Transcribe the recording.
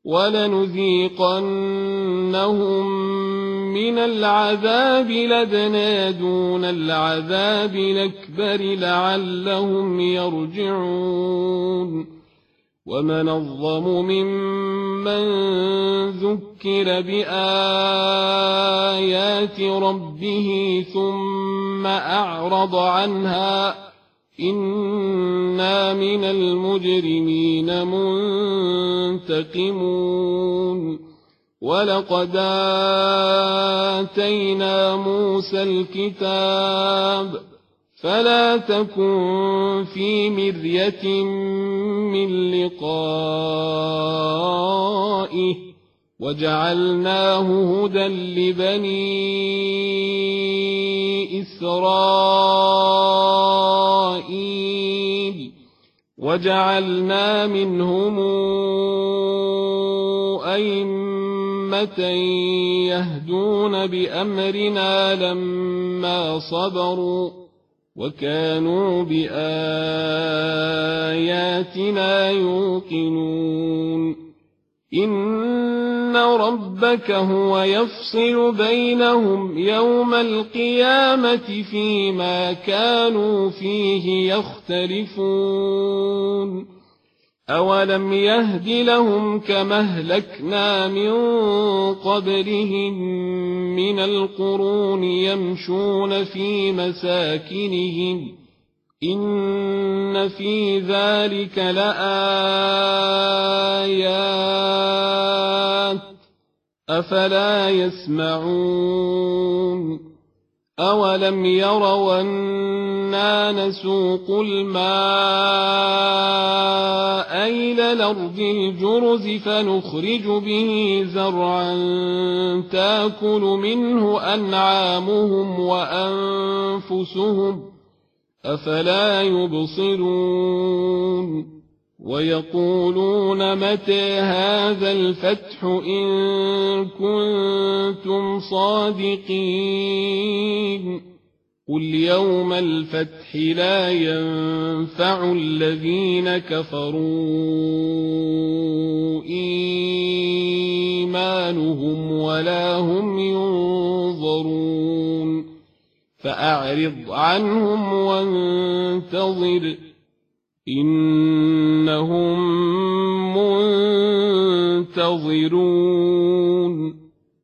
ولنذيقنهم من العذاب الأدنى دون العذاب الأكبر لعلهم يرجعون ومن أظلم ممن ذكر بآيات ربه ثم أعرض عنها إنا من المجرمين منتقمون ولقد آتينا موسى الكتاب فلا تكن في مرية من لقائه وجعلناه هدى لبني إسرائيل وجعلنا منهم أئمة يهدون بأمرنا لما صبروا وكانوا بآياتنا يوقنون إن ربك هو يفصل بينهم يوم القيامة فيما كانوا فيه يختلفون أولم يهد لهم كما أهلكنا من قبلهم من القرون يمشون في مساكنهم إن في ذلك لآيات أفلا يسمعون أولم يروا أنا نسوق الماء إلى الأرض الجرز فنخرج به زرعا تأكل منه أنعامهم وأنفسهم أفلا يبصرون ويقولون متى هذا الفتح إن كنتم صادقين قل يوم الفتح لا ينفع الذين كفروا إيمانهم ولا هم ينظرون فأعرض عنهم وانتظر إنهم منتظرون